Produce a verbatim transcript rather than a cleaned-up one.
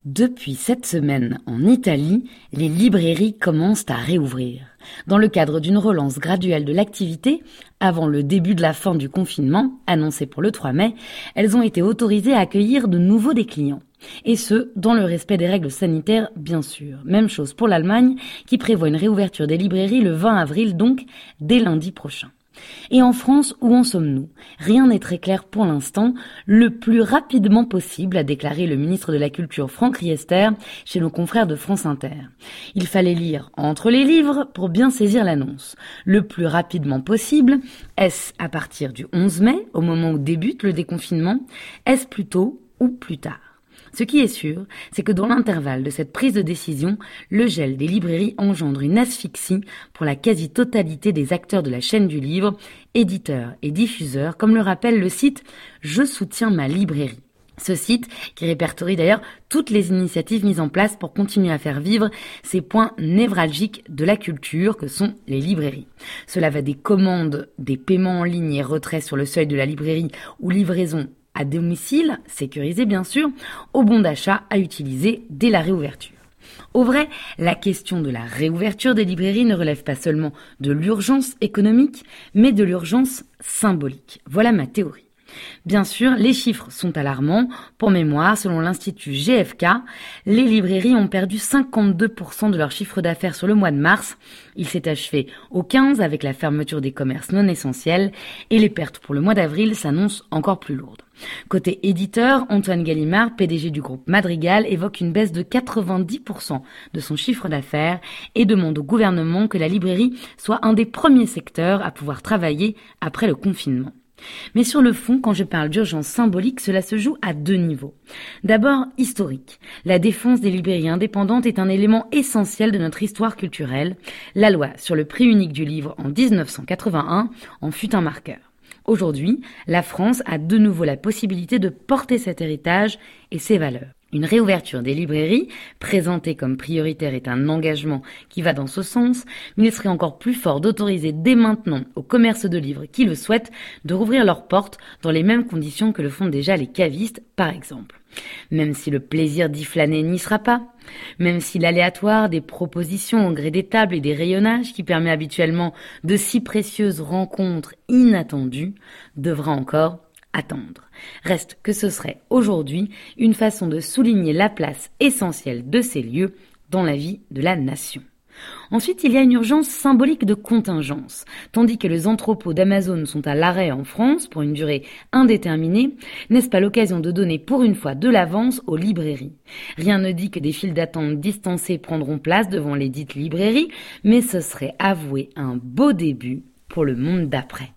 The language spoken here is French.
Depuis cette semaine, en Italie, les librairies commencent à réouvrir. Dans le cadre d'une relance graduelle de l'activité, avant le début de la fin du confinement, annoncé pour le trois mai, elles ont été autorisées à accueillir de nouveau des clients. Et ce, dans le respect des règles sanitaires, bien sûr. Même chose pour l'Allemagne, qui prévoit une réouverture des librairies le vingt avril, donc dès lundi prochain. Et en France, où en sommes-nous? Rien n'est très clair pour l'instant. Le plus rapidement possible, a déclaré le ministre de la Culture Franck Riester chez nos confrères de France Inter. Il fallait lire entre les livres pour bien saisir l'annonce. Le plus rapidement possible, est-ce à partir du onze mai, au moment où débute le déconfinement? Est-ce plus tôt ou plus tard? Ce qui est sûr, c'est que dans l'intervalle de cette prise de décision, le gel des librairies engendre une asphyxie pour la quasi-totalité des acteurs de la chaîne du livre, éditeurs et diffuseurs, comme le rappelle le site « Je soutiens ma librairie ». Ce site, qui répertorie d'ailleurs toutes les initiatives mises en place pour continuer à faire vivre ces points névralgiques de la culture que sont les librairies. Cela va des commandes, des paiements en ligne et retraits sur le seuil de la librairie ou livraison à domicile, sécurisé bien sûr, au bon d'achat à utiliser dès la réouverture. Au vrai, la question de la réouverture des librairies ne relève pas seulement de l'urgence économique, mais de l'urgence symbolique. Voilà ma théorie. Bien sûr, les chiffres sont alarmants. Pour mémoire, selon l'Institut G F K, les librairies ont perdu cinquante-deux pour cent de leur chiffre d'affaires sur le mois de mars. Il s'est achevé au quinze avec la fermeture des commerces non essentiels et les pertes pour le mois d'avril s'annoncent encore plus lourdes. Côté éditeur, Antoine Gallimard, P D G du groupe Madrigal, évoque une baisse de quatre-vingt-dix pour cent de son chiffre d'affaires et demande au gouvernement que la librairie soit un des premiers secteurs à pouvoir travailler après le confinement. Mais sur le fond, quand je parle d'urgence symbolique, cela se joue à deux niveaux. D'abord, historique. La défense des librairies indépendantes est un élément essentiel de notre histoire culturelle. La loi sur le prix unique du livre en dix-neuf cent quatre-vingt-un en fut un marqueur. Aujourd'hui, la France a de nouveau la possibilité de porter cet héritage et ses valeurs. Une réouverture des librairies, présentée comme prioritaire, est un engagement qui va dans ce sens, mais il serait encore plus fort d'autoriser dès maintenant aux commerces de livres qui le souhaitent de rouvrir leurs portes dans les mêmes conditions que le font déjà les cavistes, par exemple. Même si le plaisir d'y flâner n'y sera pas, même si l'aléatoire des propositions au gré des tables et des rayonnages qui permet habituellement de si précieuses rencontres inattendues devra encore attendre. Reste que ce serait aujourd'hui une façon de souligner la place essentielle de ces lieux dans la vie de la nation. Ensuite, il y a une urgence symbolique de contingence. Tandis que les entrepôts d'Amazon sont à l'arrêt en France pour une durée indéterminée, n'est-ce pas l'occasion de donner pour une fois de l'avance aux librairies? Rien ne dit que des files d'attente distancées prendront place devant les dites librairies, mais ce serait avouer un beau début pour le monde d'après.